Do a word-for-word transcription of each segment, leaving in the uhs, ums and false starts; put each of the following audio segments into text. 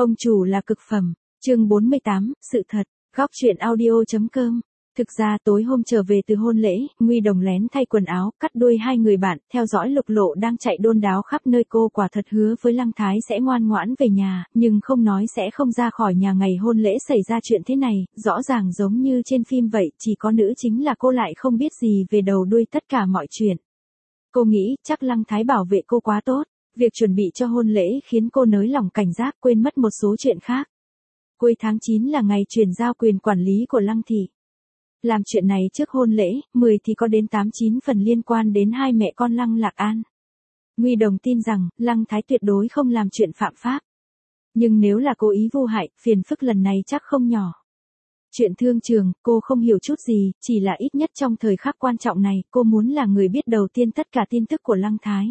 Ông chủ là cực phẩm. Chương bốn mươi tám, sự thật. Góc truyện audio chấm com. Thực ra tối hôm trở về từ hôn lễ, Nguy Đồng lén thay quần áo, cắt đuôi hai người bạn, theo dõi Lục Lộ đang chạy đôn đáo khắp nơi. Cô quả thật hứa với Lăng Thái sẽ ngoan ngoãn về nhà, nhưng không nói sẽ không ra khỏi nhà ngày hôn lễ xảy ra chuyện thế này, rõ ràng giống như trên phim vậy, chỉ có nữ chính là cô lại không biết gì về đầu đuôi tất cả mọi chuyện. Cô nghĩ chắc Lăng Thái bảo vệ cô quá tốt, việc chuẩn bị cho hôn lễ khiến cô nới lỏng cảnh giác, quên mất một số chuyện khác. Cuối tháng chín là ngày chuyển giao quyền quản lý của Lăng thị. Làm chuyện này trước hôn lễ, mười thì có đến tám chín phần liên quan đến hai mẹ con Lăng Lạc An. Nguy Đồng tin rằng, Lăng Thái tuyệt đối không làm chuyện phạm pháp. Nhưng nếu là cố ý vô hại, phiền phức lần này chắc không nhỏ. Chuyện thương trường, cô không hiểu chút gì, chỉ là ít nhất trong thời khắc quan trọng này, cô muốn là người biết đầu tiên tất cả tin tức của Lăng Thái.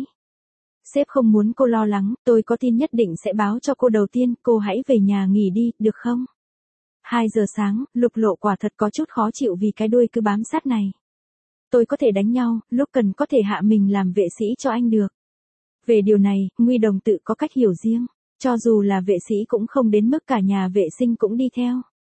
Sếp không muốn cô lo lắng, tôi có tin nhất định sẽ báo cho cô đầu tiên, cô hãy về nhà nghỉ đi, được không? hai giờ sáng, Lục Lộ quả thật có chút khó chịu vì cái đuôi cứ bám sát này. Tôi có thể đánh nhau, lúc cần có thể hạ mình làm vệ sĩ cho anh được. Về điều này, Nguy Đồng tự có cách hiểu riêng, cho dù là vệ sĩ cũng không đến mức cả nhà vệ sinh cũng đi theo.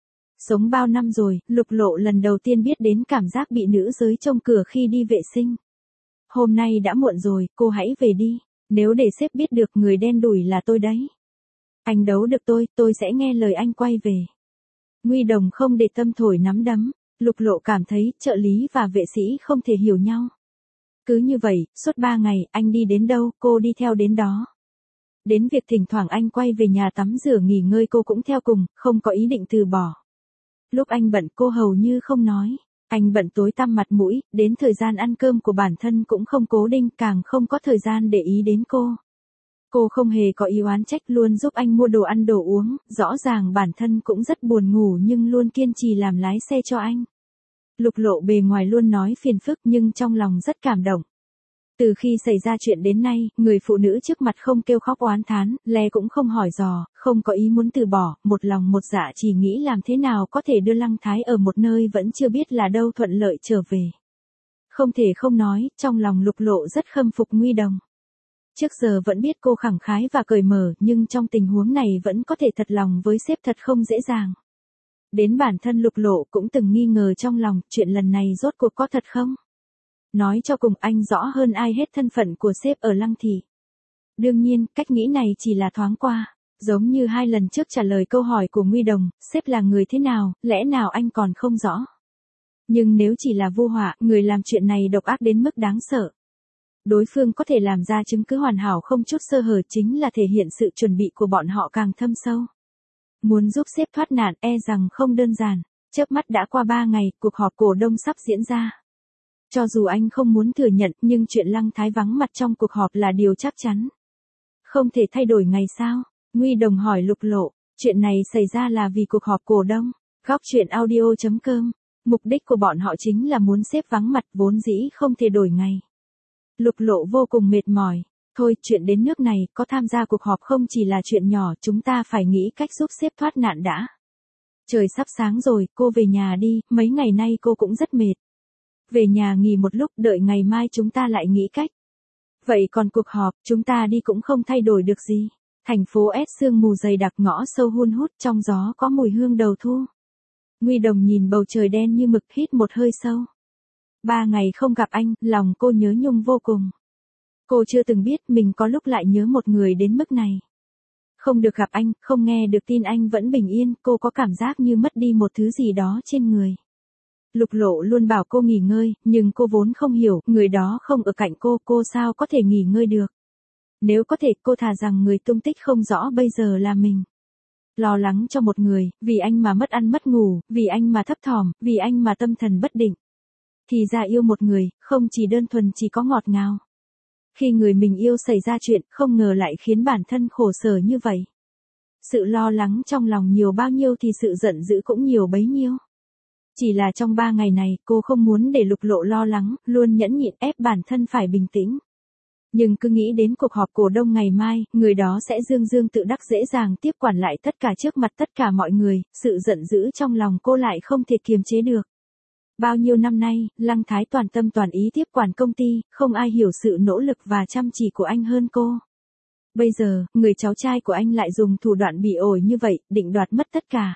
Sống bao năm rồi, Lục Lộ lần đầu tiên biết đến cảm giác bị nữ giới trông cửa khi đi vệ sinh. Hôm nay đã muộn rồi, cô hãy về đi, nếu để sếp biết được người đen đủi là tôi đấy. Anh đấu được tôi, tôi sẽ nghe lời anh quay về. Nguy Đồng không để tâm thổi nắm đấm, Lục Lộ cảm thấy trợ lý và vệ sĩ không thể hiểu nhau. Cứ như vậy, suốt ba ngày, anh đi đến đâu, cô đi theo đến đó. Đến việc thỉnh thoảng anh quay về nhà tắm rửa nghỉ ngơi cô cũng theo cùng, không có ý định từ bỏ. Lúc anh bận cô hầu như không nói, anh bận tối tăm mặt mũi, đến thời gian ăn cơm của bản thân cũng không cố định, càng không có thời gian để ý đến cô. Cô không hề có ý oán trách, luôn giúp anh mua đồ ăn đồ uống, rõ ràng bản thân cũng rất buồn ngủ nhưng luôn kiên trì làm lái xe cho anh. Lục Lộ bề ngoài luôn nói phiền phức nhưng trong lòng rất cảm động. Từ khi xảy ra chuyện đến nay, người phụ nữ trước mặt không kêu khóc oán thán, lè cũng không hỏi dò, không có ý muốn từ bỏ, một lòng một dạ chỉ nghĩ làm thế nào có thể đưa Lăng Thái ở một nơi vẫn chưa biết là đâu thuận lợi trở về. Không thể không nói, trong lòng Lục Lộ rất khâm phục Nguy Đồng. Trước giờ vẫn biết cô khẳng khái và cởi mở, nhưng trong tình huống này vẫn có thể thật lòng với sếp thật không dễ dàng. Đến bản thân Lục Lộ cũng từng nghi ngờ trong lòng, chuyện lần này rốt cuộc có thật không? Nói cho cùng anh rõ hơn ai hết thân phận của sếp ở Lăng thị. Đương nhiên, cách nghĩ này chỉ là thoáng qua, giống như hai lần trước trả lời câu hỏi của Nguy Đồng, sếp là người thế nào, lẽ nào anh còn không rõ? Nhưng nếu chỉ là vu họa, người làm chuyện này độc ác đến mức đáng sợ. Đối phương có thể làm ra chứng cứ hoàn hảo không chút sơ hở chính là thể hiện sự chuẩn bị của bọn họ càng thâm sâu. Muốn giúp sếp thoát nạn e rằng không đơn giản, chớp mắt đã qua ba ngày, cuộc họp cổ đông sắp diễn ra. Cho dù anh không muốn thừa nhận nhưng chuyện Lăng Thái vắng mặt trong cuộc họp là điều chắc chắn. Không thể thay đổi ngày sao? Nguy Đồng hỏi Lục Lộ, chuyện này xảy ra là vì cuộc họp cổ đông. Góc truyện audio chấm com, mục đích của bọn họ chính là muốn sếp vắng mặt vốn dĩ không thể đổi ngày. Lục Lộ vô cùng mệt mỏi. Thôi, chuyện đến nước này, có tham gia cuộc họp không chỉ là chuyện nhỏ, chúng ta phải nghĩ cách giúp sếp thoát nạn đã. Trời sắp sáng rồi, cô về nhà đi, mấy ngày nay cô cũng rất mệt. Về nhà nghỉ một lúc, đợi ngày mai chúng ta lại nghĩ cách. Vậy còn cuộc họp, chúng ta đi cũng không thay đổi được gì. Thành phố S sương mù dày đặc, ngõ sâu hun hút, trong gió có mùi hương đầu thu. Nguy Đồng nhìn bầu trời đen như mực, hít một hơi sâu. Ba ngày không gặp anh, lòng cô nhớ nhung vô cùng. Cô chưa từng biết mình có lúc lại nhớ một người đến mức này. Không được gặp anh, không nghe được tin anh vẫn bình yên, cô có cảm giác như mất đi một thứ gì đó trên người. Lục Lộ luôn bảo cô nghỉ ngơi, nhưng cô vốn không hiểu, người đó không ở cạnh cô, cô sao có thể nghỉ ngơi được. Nếu có thể, cô thà rằng người tung tích không rõ bây giờ là mình. Lo lắng cho một người, vì anh mà mất ăn mất ngủ, vì anh mà thấp thỏm, vì anh mà tâm thần bất định. Thì ra yêu một người, không chỉ đơn thuần chỉ có ngọt ngào. Khi người mình yêu xảy ra chuyện, không ngờ lại khiến bản thân khổ sở như vậy. Sự lo lắng trong lòng nhiều bao nhiêu thì sự giận dữ cũng nhiều bấy nhiêu. Chỉ là trong ba ngày này, cô không muốn để Lục Lộ lo lắng, luôn nhẫn nhịn ép bản thân phải bình tĩnh. Nhưng cứ nghĩ đến cuộc họp cổ đông ngày mai, người đó sẽ dương dương tự đắc dễ dàng tiếp quản lại tất cả trước mặt tất cả mọi người, sự giận dữ trong lòng cô lại không thể kiềm chế được. Bao nhiêu năm nay, Lăng Thái toàn tâm toàn ý tiếp quản công ty, không ai hiểu sự nỗ lực và chăm chỉ của anh hơn cô. Bây giờ, người cháu trai của anh lại dùng thủ đoạn bị ổi như vậy, định đoạt mất tất cả.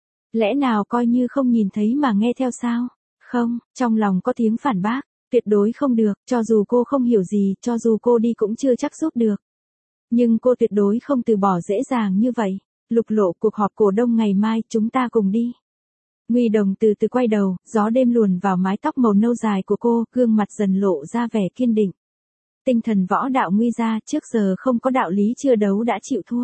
Lẽ nào coi như không nhìn thấy mà nghe theo sao? Không, trong lòng có tiếng phản bác, tuyệt đối không được, cho dù cô không hiểu gì, cho dù cô đi cũng chưa chắc giúp được. Nhưng cô tuyệt đối không từ bỏ dễ dàng như vậy. Lục Lộ, cuộc họp cổ đông ngày mai, chúng ta cùng đi. Nguy Đồng từ từ quay đầu, gió đêm luồn vào mái tóc màu nâu dài của cô, gương mặt dần lộ ra vẻ kiên định. Tinh thần võ đạo Nguy gia trước giờ không có đạo lý chưa đấu đã chịu thua.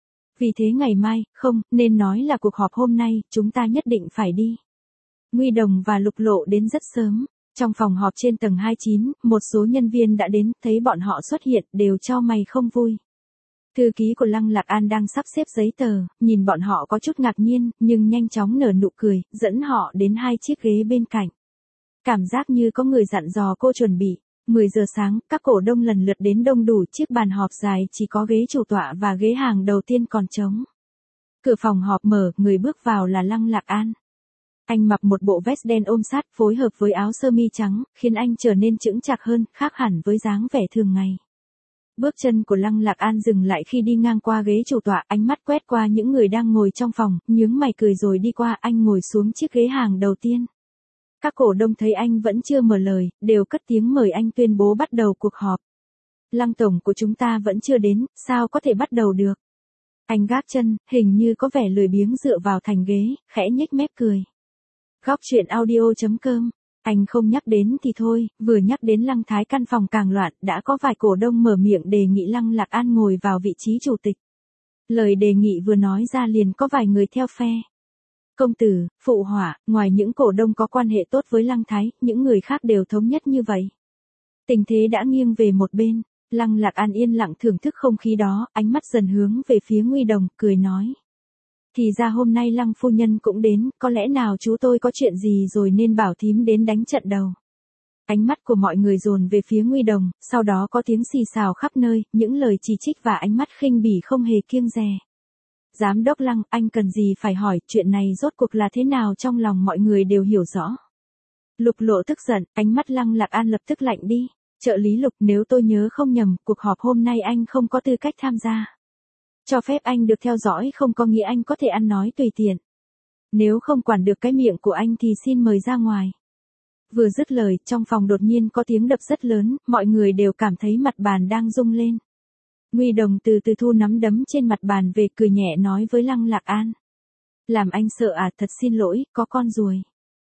Vì thế ngày mai, không, nên nói là cuộc họp hôm nay, chúng ta nhất định phải đi. Nguy Đồng và Lục Lộ đến rất sớm. Trong phòng họp trên tầng hai mươi chín, một số nhân viên đã đến, thấy bọn họ xuất hiện, đều chau mày không vui. Thư ký của Lăng Lạc An đang sắp xếp giấy tờ, nhìn bọn họ có chút ngạc nhiên, nhưng nhanh chóng nở nụ cười, dẫn họ đến hai chiếc ghế bên cạnh. Cảm giác như có người dặn dò cô chuẩn bị. mười giờ sáng, các cổ đông lần lượt đến đông đủ, chiếc bàn họp dài chỉ có ghế chủ tọa và ghế hàng đầu tiên còn trống. Cửa phòng họp mở, người bước vào là Lăng Lạc An. Anh mặc một bộ vest đen ôm sát, phối hợp với áo sơ mi trắng, khiến anh trở nên chững chạc hơn, khác hẳn với dáng vẻ thường ngày. Bước chân của Lăng Lạc An dừng lại khi đi ngang qua ghế chủ tọa, ánh mắt quét qua những người đang ngồi trong phòng, nhướng mày cười rồi đi qua, anh ngồi xuống chiếc ghế hàng đầu tiên. Các cổ đông thấy anh vẫn chưa mở lời, đều cất tiếng mời anh tuyên bố bắt đầu cuộc họp. Lăng tổng của chúng ta vẫn chưa đến, sao có thể bắt đầu được? Anh gác chân, hình như có vẻ lười biếng dựa vào thành ghế, khẽ nhếch mép cười. Góc chuyện audio chấm com. Anh không nhắc đến thì thôi, vừa nhắc đến Lăng Thái căn phòng càng loạn, đã có vài cổ đông mở miệng đề nghị Lăng Lạc An ngồi vào vị trí chủ tịch. Lời đề nghị vừa nói ra liền có vài người theo phe. Công tử, phụ họa, ngoài những cổ đông có quan hệ tốt với Lăng Thái, những người khác đều thống nhất như vậy. Tình thế đã nghiêng về một bên, Lăng Lạc An yên lặng thưởng thức không khí đó, ánh mắt dần hướng về phía Nguy Đồng, cười nói. Thì ra hôm nay Lăng phu nhân cũng đến, có lẽ nào chú tôi có chuyện gì rồi nên bảo thím đến đánh trận đầu. Ánh mắt của mọi người dồn về phía Nguy Đồng, sau đó có tiếng xì xào khắp nơi, những lời chỉ trích và ánh mắt khinh bỉ không hề kiêng dè. Giám đốc Lăng, anh cần gì phải hỏi, chuyện này rốt cuộc là thế nào, trong lòng mọi người đều hiểu rõ. Lục Lộ tức giận, ánh mắt Lăng Lạc An lập tức lạnh đi. Trợ lý Lục, nếu tôi nhớ không nhầm, cuộc họp hôm nay anh không có tư cách tham gia. Cho phép anh được theo dõi không có nghĩa anh có thể ăn nói tùy tiện. Nếu không quản được cái miệng của anh thì xin mời ra ngoài. Vừa dứt lời, trong phòng đột nhiên có tiếng đập rất lớn, mọi người đều cảm thấy mặt bàn đang rung lên. Nguy Đồng từ từ thu nắm đấm trên mặt bàn về, cười nhẹ nói với Lăng Lạc An. Làm anh sợ à, thật xin lỗi, có con ruồi.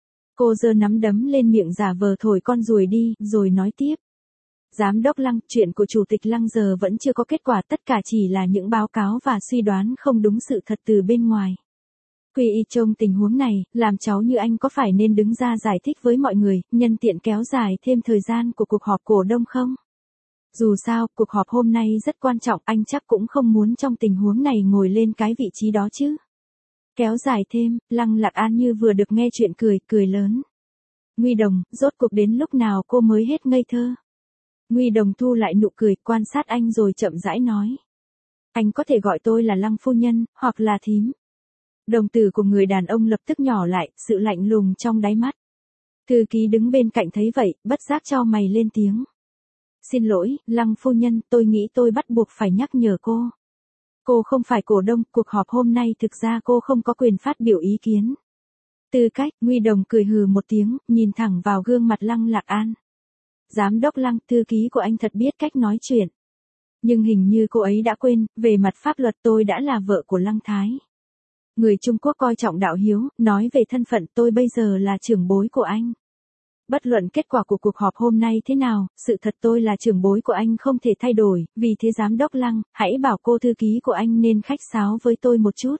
Cô giơ nắm đấm lên miệng giả vờ thổi con ruồi đi, rồi nói tiếp. Giám đốc Lăng, chuyện của Chủ tịch Lăng giờ vẫn chưa có kết quả, tất cả chỉ là những báo cáo và suy đoán không đúng sự thật từ bên ngoài. Quy y trong tình huống này, làm cháu như anh có phải nên đứng ra giải thích với mọi người, nhân tiện kéo dài thêm thời gian của cuộc họp cổ đông không? Dù sao, cuộc họp hôm nay rất quan trọng, anh chắc cũng không muốn trong tình huống này ngồi lên cái vị trí đó chứ. Kéo dài thêm, Lăng Lạc An như vừa được nghe chuyện cười, cười lớn. Nguy Đồng, rốt cuộc đến lúc nào cô mới hết ngây thơ? Nguy Đồng thu lại nụ cười, quan sát anh rồi chậm rãi nói. Anh có thể gọi tôi là Lăng phu nhân, hoặc là thím. Đồng tử của người đàn ông lập tức nhỏ lại, sự lạnh lùng trong đáy mắt. Thư ký đứng bên cạnh thấy vậy, bất giác chau mày lên tiếng. Xin lỗi, Lăng phu nhân, tôi nghĩ tôi bắt buộc phải nhắc nhở cô. Cô không phải cổ đông, cuộc họp hôm nay thực ra cô không có quyền phát biểu ý kiến. Tư cách, Nguy Đồng cười hừ một tiếng, nhìn thẳng vào gương mặt Lăng Lạc An. Giám đốc Lăng, thư ký của anh thật biết cách nói chuyện. Nhưng hình như cô ấy đã quên, về mặt pháp luật tôi đã là vợ của Lăng Thái. Người Trung Quốc coi trọng đạo hiếu, nói về thân phận tôi bây giờ là trưởng bối của anh. Bất luận kết quả của cuộc họp hôm nay thế nào, sự thật tôi là trưởng bối của anh không thể thay đổi, vì thế giám đốc Lăng, hãy bảo cô thư ký của anh nên khách sáo với tôi một chút.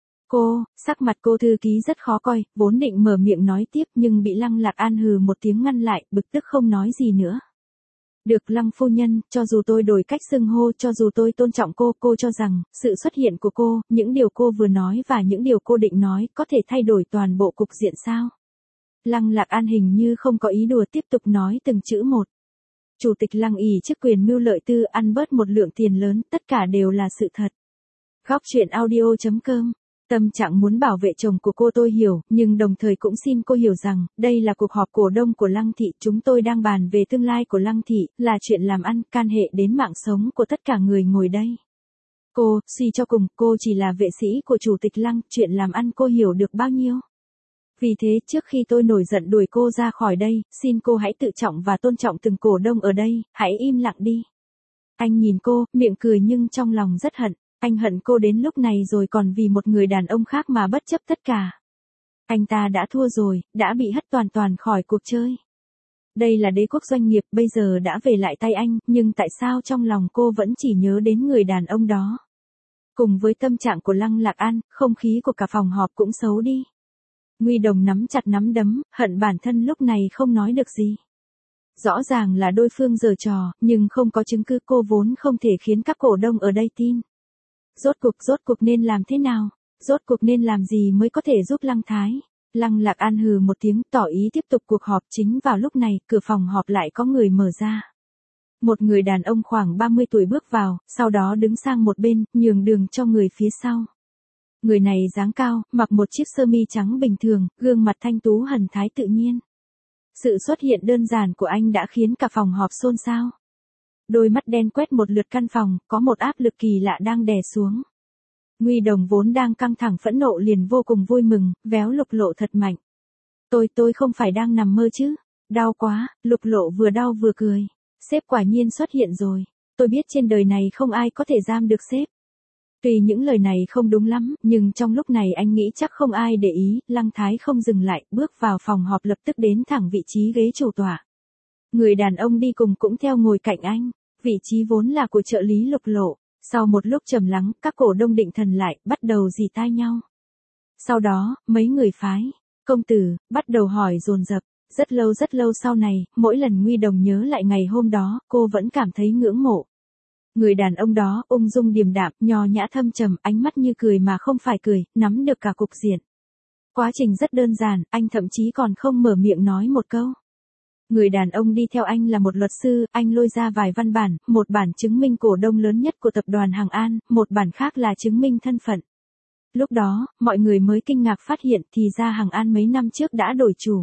Cô, sắc mặt cô thư ký rất khó coi, vốn định mở miệng nói tiếp nhưng bị Lăng Lạc An hừ một tiếng ngăn lại, bực tức không nói gì nữa. Được Lăng phu nhân, cho dù tôi đổi cách xưng hô, cho dù tôi tôn trọng cô, cô cho rằng, sự xuất hiện của cô, những điều cô vừa nói và những điều cô định nói, có thể thay đổi toàn bộ cục diện sao? Lăng Lạc An hình như không có ý đùa, tiếp tục nói từng chữ một. Chủ tịch Lăng ỷ chức quyền mưu lợi tư, ăn bớt một lượng tiền lớn, tất cả đều là sự thật. Góc chuyện audio chấm com Tâm trạng muốn bảo vệ chồng của cô tôi hiểu, nhưng đồng thời cũng xin cô hiểu rằng, đây là cuộc họp cổ đông của Lăng Thị, chúng tôi đang bàn về tương lai của Lăng Thị, là chuyện làm ăn, can hệ đến mạng sống của tất cả người ngồi đây. Cô, suy cho cùng, cô chỉ là vệ sĩ của Chủ tịch Lăng, chuyện làm ăn cô hiểu được bao nhiêu. Vì thế, trước khi tôi nổi giận đuổi cô ra khỏi đây, xin cô hãy tự trọng và tôn trọng từng cổ đông ở đây, hãy im lặng đi. Anh nhìn cô, miệng cười nhưng trong lòng rất hận. Anh hận cô đến lúc này rồi còn vì một người đàn ông khác mà bất chấp tất cả. Anh ta đã thua rồi, đã bị hất toàn toàn khỏi cuộc chơi. Đây là đế quốc doanh nghiệp, bây giờ đã về lại tay anh, nhưng tại sao trong lòng cô vẫn chỉ nhớ đến người đàn ông đó? Cùng với tâm trạng của Lăng Lạc An, không khí của cả phòng họp cũng xấu đi. Nguy Đồng nắm chặt nắm đấm, hận bản thân lúc này không nói được gì. Rõ ràng là đối phương giở trò, nhưng không có chứng cứ, cô vốn không thể khiến các cổ đông ở đây tin. Rốt cuộc, rốt cuộc nên làm thế nào? Rốt cuộc nên làm gì mới có thể giúp Lăng Thái? Lăng Lạc An hừ một tiếng, tỏ ý tiếp tục cuộc họp. Chính vào lúc này, cửa phòng họp lại có người mở ra. Một người đàn ông khoảng ba mươi tuổi bước vào, sau đó đứng sang một bên, nhường đường cho người phía sau. Người này dáng cao, mặc một chiếc sơ mi trắng bình thường, gương mặt thanh tú hthần thái tự nhiên. Sự xuất hiện đơn giản của anh đã khiến cả phòng họp xôn xao. Đôi mắt đen quét một lượt căn phòng, có một áp lực kỳ lạ đang đè xuống. Nguy Đồng vốn đang căng thẳng phẫn nộ liền vô cùng vui mừng, véo Lục Lộ thật mạnh. Tôi, tôi không phải đang nằm mơ chứ? Đau quá, Lục Lộ vừa đau vừa cười. Sếp quả nhiên xuất hiện rồi. Tôi biết trên đời này không ai có thể giam được sếp. Tuy những lời này không đúng lắm, nhưng trong lúc này anh nghĩ chắc không ai để ý, Lăng Thái không dừng lại, bước vào phòng họp lập tức đến thẳng vị trí ghế chủ tọa. Người đàn ông đi cùng cũng theo ngồi cạnh anh, vị trí vốn là của trợ lý Lục Lộ. Sau một lúc trầm lắng, các cổ đông định thần lại, bắt đầu rì tai nhau. Sau đó, mấy người phái, công tử, bắt đầu hỏi dồn dập. Rất lâu rất lâu sau này, mỗi lần Nguy Đồng nhớ lại ngày hôm đó, cô vẫn cảm thấy ngưỡng mộ. Người đàn ông đó, ung dung điềm đạm, nho nhã thâm trầm, ánh mắt như cười mà không phải cười, nắm được cả cục diện. Quá trình rất đơn giản, anh thậm chí còn không mở miệng nói một câu. Người đàn ông đi theo anh là một luật sư, anh lôi ra vài văn bản, một bản chứng minh cổ đông lớn nhất của tập đoàn Hằng An, một bản khác là chứng minh thân phận. Lúc đó, mọi người mới kinh ngạc phát hiện thì ra Hằng An mấy năm trước đã đổi chủ.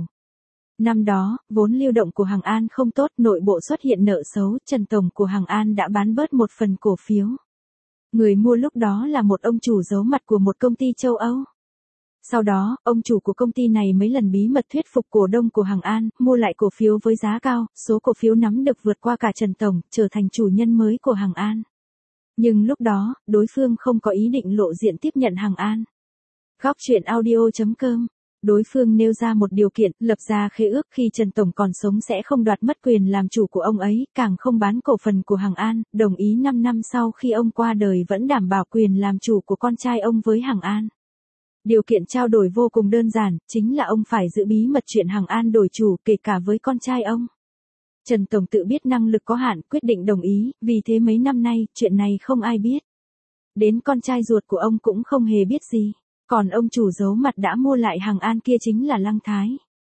Năm đó, vốn lưu động của Hằng An không tốt, nội bộ xuất hiện nợ xấu, Trần Tổng của Hằng An đã bán bớt một phần cổ phiếu. Người mua lúc đó là một ông chủ giấu mặt của một công ty châu Âu. Sau đó, ông chủ của công ty này mấy lần bí mật thuyết phục cổ đông của Hằng An, mua lại cổ phiếu với giá cao, số cổ phiếu nắm được vượt qua cả Trần Tổng, trở thành chủ nhân mới của Hằng An. Nhưng lúc đó, đối phương không có ý định lộ diện tiếp nhận Hằng An. Góc truyện audio chấm com. Đối phương nêu ra một điều kiện, lập ra khế ước khi Trần Tổng còn sống sẽ không đoạt mất quyền làm chủ của ông ấy, càng không bán cổ phần của Hằng An, đồng ý năm năm sau khi ông qua đời vẫn đảm bảo quyền làm chủ của con trai ông với Hằng An. Điều kiện trao đổi vô cùng đơn giản, chính là ông phải giữ bí mật chuyện Hằng An đổi chủ, kể cả với con trai ông. Trần Tổng tự biết năng lực có hạn, quyết định đồng ý, vì thế mấy năm nay, chuyện này không ai biết. Đến con trai ruột của ông cũng không hề biết gì. Còn ông chủ giấu mặt đã mua lại Hằng An kia chính là Lăng Thái.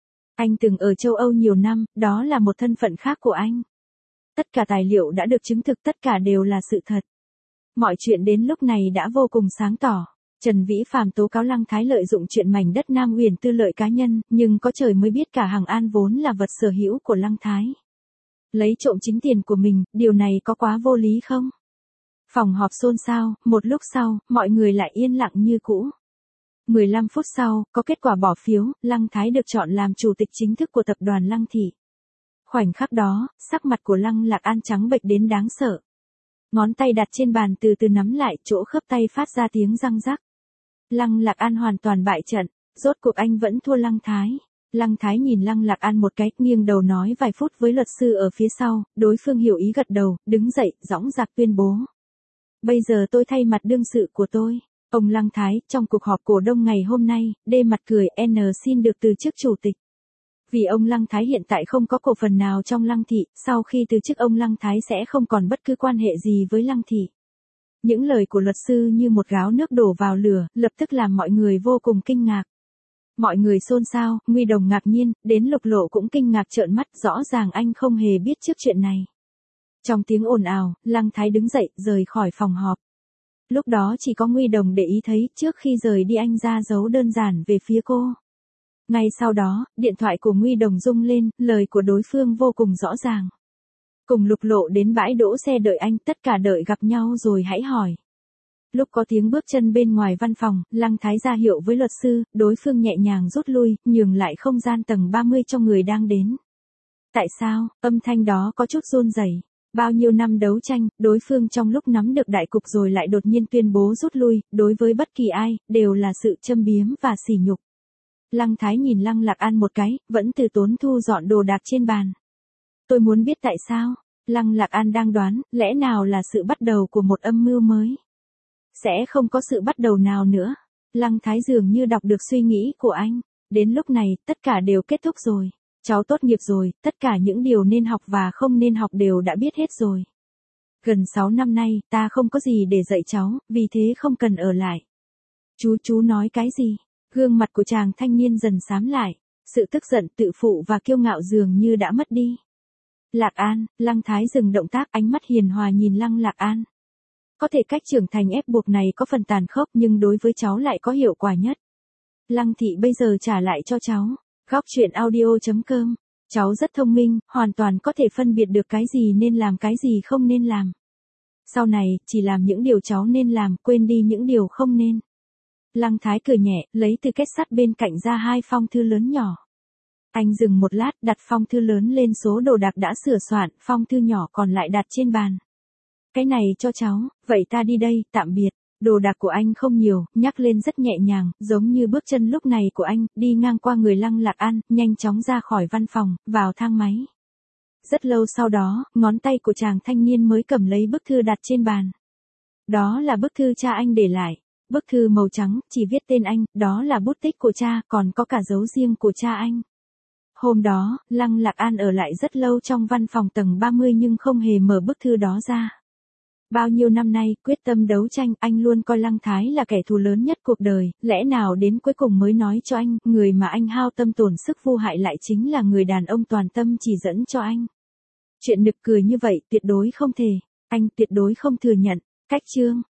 Anh từng ở châu Âu nhiều năm, đó là một thân phận khác của anh. Tất cả tài liệu đã được chứng thực, tất cả đều là sự thật. Mọi chuyện đến lúc này đã vô cùng sáng tỏ. Trần Vĩ Phàm tố cáo Lăng Thái lợi dụng chuyện mảnh đất Nam Uyển tư lợi cá nhân, nhưng có trời mới biết cả Hằng An vốn là vật sở hữu của Lăng Thái. Lấy trộm chính tiền của mình, điều này có quá vô lý không? Phòng họp xôn xao, một lúc sau, mọi người lại yên lặng như cũ. mười lăm phút sau, có kết quả bỏ phiếu, Lăng Thái được chọn làm chủ tịch chính thức của tập đoàn Lăng Thị. Khoảnh khắc đó, sắc mặt của Lăng Lạc An trắng bệch đến đáng sợ. Ngón tay đặt trên bàn từ từ nắm lại, chỗ khớp tay phát ra tiếng răng rắc. Lăng Lạc An hoàn toàn bại trận, rốt cuộc anh vẫn thua Lăng Thái. Lăng Thái nhìn Lăng Lạc An một cái, nghiêng đầu nói vài phút với luật sư ở phía sau, đối phương hiểu ý gật đầu, đứng dậy, dõng dạc tuyên bố. Bây giờ tôi thay mặt đương sự của tôi. Ông Lăng Thái, trong cuộc họp cổ đông ngày hôm nay, đê mặt cười, N xin được từ chức chủ tịch. Vì ông Lăng Thái hiện tại không có cổ phần nào trong Lăng Thị, sau khi từ chức ông Lăng Thái sẽ không còn bất cứ quan hệ gì với Lăng Thị. Những lời của luật sư như một gáo nước đổ vào lửa, lập tức làm mọi người vô cùng kinh ngạc. Mọi người xôn xao, Nguy Đồng ngạc nhiên, đến Lục Lộ cũng kinh ngạc trợn mắt, rõ ràng anh không hề biết trước chuyện này. Trong tiếng ồn ào, Lăng Thái đứng dậy, rời khỏi phòng họp. Lúc đó chỉ có Nguy Đồng để ý thấy, trước khi rời đi anh ra dấu đơn giản về phía cô. Ngay sau đó, điện thoại của Nguy Đồng rung lên, lời của đối phương vô cùng rõ ràng. Cùng Lục Lộ đến bãi đỗ xe đợi anh, tất cả đợi gặp nhau rồi hãy hỏi. Lúc có tiếng bước chân bên ngoài văn phòng, Lăng Thái ra hiệu với luật sư, đối phương nhẹ nhàng rút lui, nhường lại không gian tầng ba mươi cho người đang đến. Tại sao? Âm thanh đó có chút run rẩy. Bao nhiêu năm đấu tranh, đối phương trong lúc nắm được đại cục rồi lại đột nhiên tuyên bố rút lui, đối với bất kỳ ai, đều là sự châm biếm và sỉ nhục. Lăng Thái nhìn Lăng Lạc An một cái, vẫn từ tốn thu dọn đồ đạc trên bàn. Tôi muốn biết tại sao? Lăng Lạc An đang đoán, lẽ nào là sự bắt đầu của một âm mưu mới? Sẽ không có sự bắt đầu nào nữa. Lăng Thái dường như đọc được suy nghĩ của anh. Đến lúc này, tất cả đều kết thúc rồi. Cháu tốt nghiệp rồi, tất cả những điều nên học và không nên học đều đã biết hết rồi. Gần sáu năm nay, ta không có gì để dạy cháu, vì thế không cần ở lại. Chú chú nói cái gì? Gương mặt của chàng thanh niên dần xám lại. Sự tức giận, tự phụ và kiêu ngạo dường như đã mất đi. Lạc An, Lăng Thái dừng động tác, ánh mắt hiền hòa nhìn Lăng Lạc An. Có thể cách trưởng thành ép buộc này có phần tàn khốc nhưng đối với cháu lại có hiệu quả nhất. Lăng thị bây giờ trả lại cho cháu. Góc truyện audio chấm com. Cháu rất thông minh, hoàn toàn có thể phân biệt được cái gì nên làm cái gì không nên làm. Sau này, chỉ làm những điều cháu nên làm, quên đi những điều không nên. Lăng Thái cười nhẹ, lấy từ kết sắt bên cạnh ra hai phong thư lớn nhỏ. Anh dừng một lát, đặt phong thư lớn lên số đồ đạc đã sửa soạn, phong thư nhỏ còn lại đặt trên bàn. Cái này cho cháu, vậy ta đi đây, tạm biệt. Đồ đạc của anh không nhiều, nhắc lên rất nhẹ nhàng, giống như bước chân lúc này của anh, đi ngang qua người Lăng Lạc An, nhanh chóng ra khỏi văn phòng, vào thang máy. Rất lâu sau đó, ngón tay của chàng thanh niên mới cầm lấy bức thư đặt trên bàn. Đó là bức thư cha anh để lại. Bức thư màu trắng, chỉ viết tên anh, đó là bút tích của cha, còn có cả dấu riêng của cha anh. Hôm đó, Lăng Lạc An ở lại rất lâu trong văn phòng tầng ba mươi nhưng không hề mở bức thư đó ra. Bao nhiêu năm nay, quyết tâm đấu tranh, anh luôn coi Lăng Thái là kẻ thù lớn nhất cuộc đời, lẽ nào đến cuối cùng mới nói cho anh, người mà anh hao tâm tổn sức vô hại lại chính là người đàn ông toàn tâm chỉ dẫn cho anh. Chuyện nực cười như vậy tuyệt đối không thể, anh tuyệt đối không thừa nhận. Cách chương